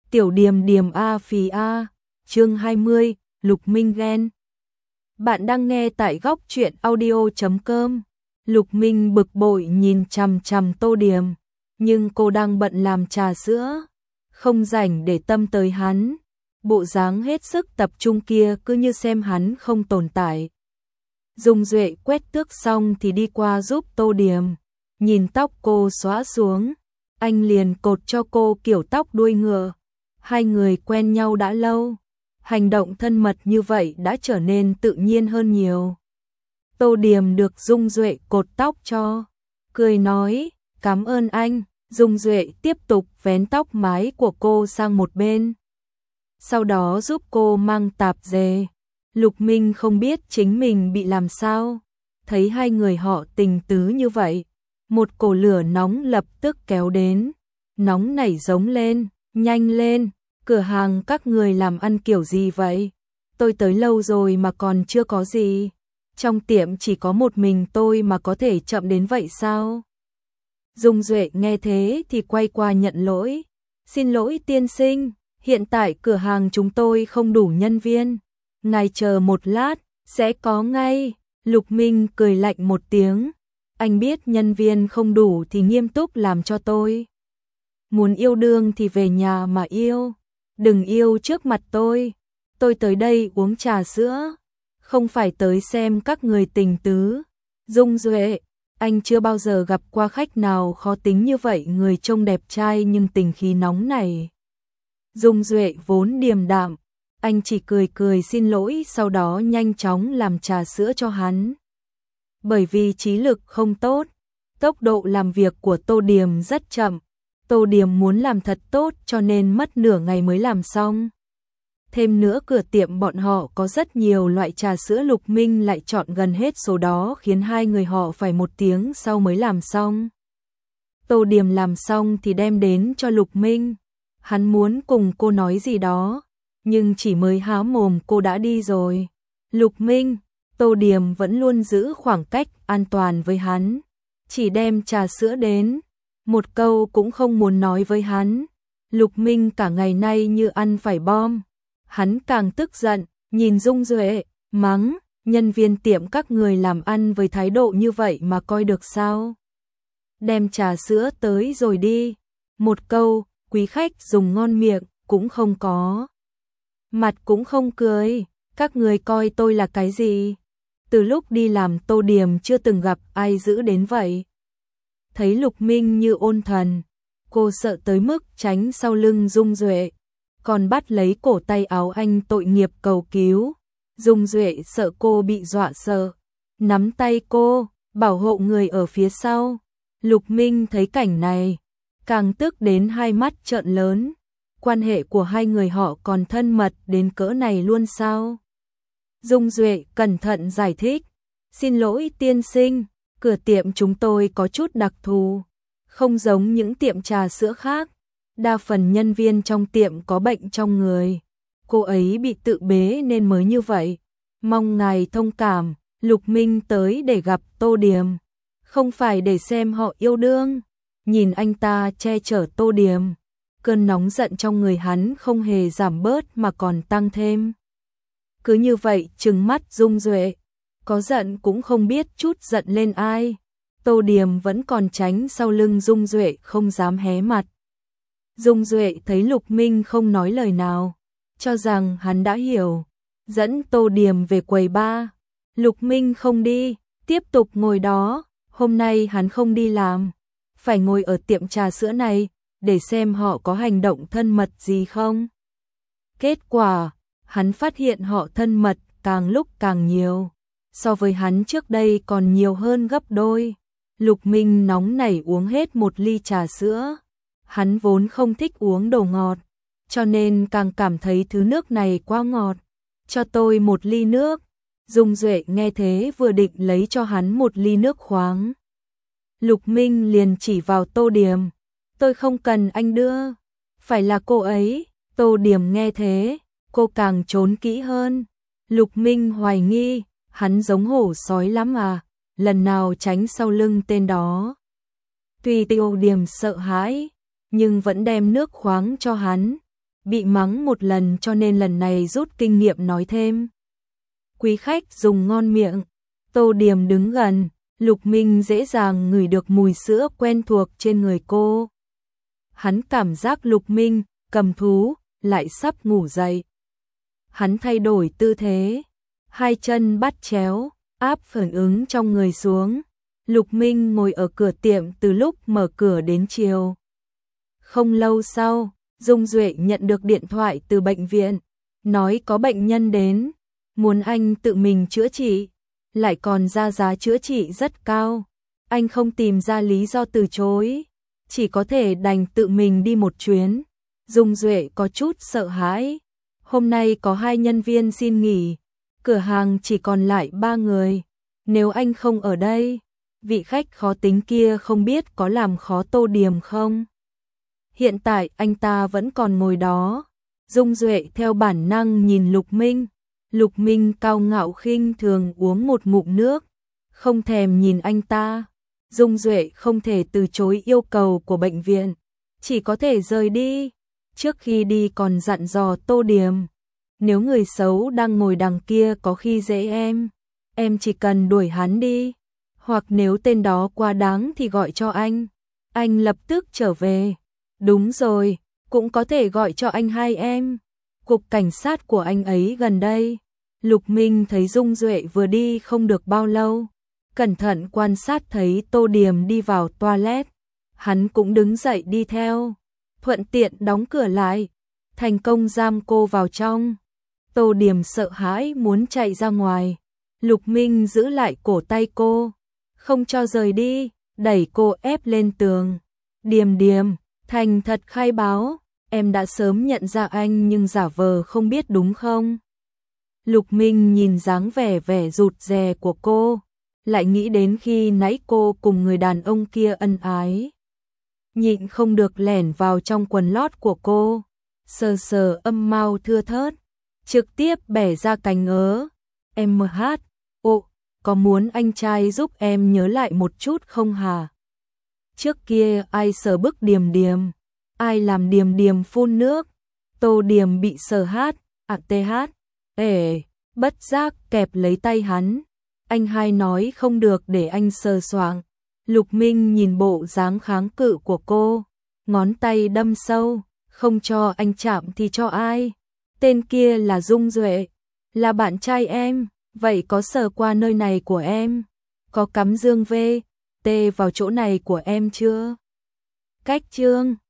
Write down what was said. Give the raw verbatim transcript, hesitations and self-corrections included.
Tiểu Điềm Điềm a phì a, chương hai mươi, Lục Minh ghen. Bạn đang nghe tại góc truyện audio chấm com. Lục Minh bực bội nhìn chằm chằm Tô Điềm, nhưng cô đang bận làm trà sữa, không rảnh để tâm tới hắn. Bộ dáng hết sức tập trung kia cứ như xem hắn không tồn tại. Dung Duệ quét tước xong thì đi qua giúp Tô Điềm, nhìn tóc cô xõa xuống, anh liền cột cho cô kiểu tóc đuôi ngựa. Hai người quen nhau đã lâu, hành động thân mật như vậy đã trở nên tự nhiên hơn nhiều. Tô Điềm được Dung Duệ cột tóc cho, cười nói, cảm ơn anh. Dung Duệ tiếp tục vén tóc mái của cô sang một bên, sau đó giúp cô mang tạp dề. Lục Minh không biết chính mình bị làm sao, thấy hai người họ tình tứ như vậy, một cổ lửa nóng lập tức kéo đến, nóng nảy giống lên, nhanh lên, cửa hàng các người làm ăn kiểu gì vậy? Tôi tới lâu rồi mà còn chưa có gì, trong tiệm chỉ có một mình tôi mà có thể chậm đến vậy sao? Dung Duệ nghe thế thì quay qua nhận lỗi, xin lỗi tiên sinh, hiện tại cửa hàng chúng tôi không đủ nhân viên, ngài chờ một lát, sẽ có ngay. Lục Minh cười lạnh một tiếng, anh biết nhân viên không đủ thì nghiêm túc làm cho tôi. Muốn yêu đương thì về nhà mà yêu, đừng yêu trước mặt tôi. Tôi tới đây uống trà sữa, không phải tới xem các người tình tứ. Dung Duệ, anh chưa bao giờ gặp qua khách nào khó tính như vậy, người trông đẹp trai nhưng tình khí nóng này. Dung Duệ vốn điềm đạm, anh chỉ cười cười xin lỗi, sau đó nhanh chóng làm trà sữa cho hắn. Bởi vì trí lực không tốt, tốc độ làm việc của Tô Điềm rất chậm. Tô Điềm muốn làm thật tốt cho nên mất nửa ngày mới làm xong. Thêm nữa cửa tiệm bọn họ có rất nhiều loại trà sữa, Lục Minh lại chọn gần hết số đó khiến hai người họ phải một tiếng sau mới làm xong. Tô Điềm làm xong thì đem đến cho Lục Minh. Hắn muốn cùng cô nói gì đó, nhưng chỉ mới há mồm cô đã đi rồi. Lục Minh, Tô Điềm vẫn luôn giữ khoảng cách an toàn với hắn, chỉ đem trà sữa đến, một câu cũng không muốn nói với hắn. Lục Minh cả ngày nay như ăn phải bom, hắn càng tức giận, nhìn Dung Duệ, mắng, nhân viên tiệm các người làm ăn với thái độ như vậy mà coi được sao? Đem trà sữa tới rồi đi. Một câu, quý khách dùng ngon miệng, cũng không có. Mặt cũng không cười, các người coi tôi là cái gì? Từ lúc đi làm Tô Điềm chưa từng gặp ai giữ đến vậy. Thấy Lục Minh như ôn thần, cô sợ tới mức tránh sau lưng Dung Duệ, còn bắt lấy cổ tay áo anh tội nghiệp cầu cứu. Dung Duệ sợ cô bị dọa sợ, nắm tay cô, bảo hộ người ở phía sau. Lục Minh thấy cảnh này, càng tức đến hai mắt trợn lớn. Quan hệ của hai người họ còn thân mật đến cỡ này luôn sao? Dung Duệ cẩn thận giải thích, xin lỗi tiên sinh, cửa tiệm chúng tôi có chút đặc thù, không giống những tiệm trà sữa khác. Đa phần nhân viên trong tiệm có bệnh trong người, cô ấy bị tự bế nên mới như vậy, mong ngài thông cảm. Lục Minh tới để gặp Tô Điềm, không phải để xem họ yêu đương. Nhìn anh ta che chở Tô Điềm, cơn nóng giận trong người hắn không hề giảm bớt mà còn tăng thêm. Cứ như vậy trừng mắt Dung Duệ, có giận cũng không biết chút giận lên ai. Tô Điềm vẫn còn tránh sau lưng Dung Duệ không dám hé mặt. Dung Duệ thấy Lục Minh không nói lời nào, cho rằng hắn đã hiểu, dẫn Tô Điềm về quầy bar. Lục Minh không đi, tiếp tục ngồi đó, hôm nay hắn không đi làm, phải ngồi ở tiệm trà sữa này, để xem họ có hành động thân mật gì không. Kết quả, hắn phát hiện họ thân mật càng lúc càng nhiều, so với hắn trước đây còn nhiều hơn gấp đôi. Lục Minh nóng nảy uống hết một ly trà sữa, hắn vốn không thích uống đồ ngọt, cho nên càng cảm thấy thứ nước này quá ngọt. Cho tôi một ly nước. Dung Duệ nghe thế vừa định lấy cho hắn một ly nước khoáng. Lục Minh liền chỉ vào Tô Điềm, tôi không cần anh đưa, phải là cô ấy. Tô Điềm nghe thế, cô càng trốn kỹ hơn. Lục Minh hoài nghi, hắn giống hổ sói lắm à, lần nào tránh sau lưng tên đó. Tuy Tô Điềm sợ hãi, nhưng vẫn đem nước khoáng cho hắn. bị mắng một lần cho nên lần này rút kinh nghiệm nói thêm. Quý khách dùng ngon miệng. Tô Điềm đứng gần, Lục Minh dễ dàng ngửi được mùi sữa quen thuộc trên người cô. Hắn cảm giác Lục Minh, cầm thú, lại sắp ngủ dậy. Hắn thay đổi tư thế, hai chân bắt chéo, áp phản ứng trong người xuống. Lục Minh ngồi ở cửa tiệm từ lúc mở cửa đến chiều. Không lâu sau, Dung Duệ nhận được điện thoại từ bệnh viện, nói có bệnh nhân đến, muốn anh tự mình chữa trị, lại còn ra giá chữa trị rất cao. Anh không tìm ra lý do từ chối, chỉ có thể đành tự mình đi một chuyến. Dung Duệ có chút sợ hãi. Hôm nay có hai nhân viên xin nghỉ, cửa hàng chỉ còn lại ba người. Nếu anh không ở đây, vị khách khó tính kia không biết có làm khó Tô Điềm không? Hiện tại anh ta vẫn còn ngồi đó. Dung Duệ theo bản năng nhìn Lục Minh. Lục Minh cao ngạo khinh thường uống một ngụm nước, không thèm nhìn anh ta. Dung Duệ không thể từ chối yêu cầu của bệnh viện, chỉ có thể rời đi. Trước khi đi còn dặn dò Tô Điềm, nếu người xấu đang ngồi đằng kia có khi dễ em, em chỉ cần đuổi hắn đi, hoặc nếu tên đó quá đáng thì gọi cho anh, anh lập tức trở về. Đúng rồi, cũng có thể gọi cho anh hai em. Cục cảnh sát của anh ấy gần đây. Lục Minh thấy Dung Duệ vừa đi không được bao lâu, cẩn thận quan sát thấy Tô Điềm đi vào toilet, hắn cũng đứng dậy đi theo, thuận tiện đóng cửa lại, thành công giam cô vào trong. Tô Điềm sợ hãi muốn chạy ra ngoài, Lục Minh giữ lại cổ tay cô, không cho rời đi, đẩy cô ép lên tường. Điềm Điềm, thành thật khai báo, em đã sớm nhận ra anh nhưng giả vờ không biết đúng không? Lục Minh nhìn dáng vẻ vẻ rụt rè của cô, lại nghĩ đến khi nãy cô cùng người đàn ông kia ân ái. Nhịn không được lẻn vào trong quần lót của cô, sờ sờ âm mao thưa thớt, trực tiếp bẻ ra cành ớ. Em hát, ồ, có muốn anh trai giúp em nhớ lại một chút không hả? Trước kia ai sờ bức Điềm Điềm, ai làm Điềm Điềm phun nước. Tô Điềm bị sờ hát, à tê hát, ể, bất giác kẹp lấy tay hắn. Anh hai nói không được để anh sờ soạng. Lục Minh nhìn bộ dáng kháng cự của cô, ngón tay đâm sâu, không cho anh chạm thì cho ai? Tên kia là Dung Duệ, là bạn trai em, vậy có sờ qua nơi này của em? Có cắm dương vê, tê vào chỗ này của em chưa? Cách chương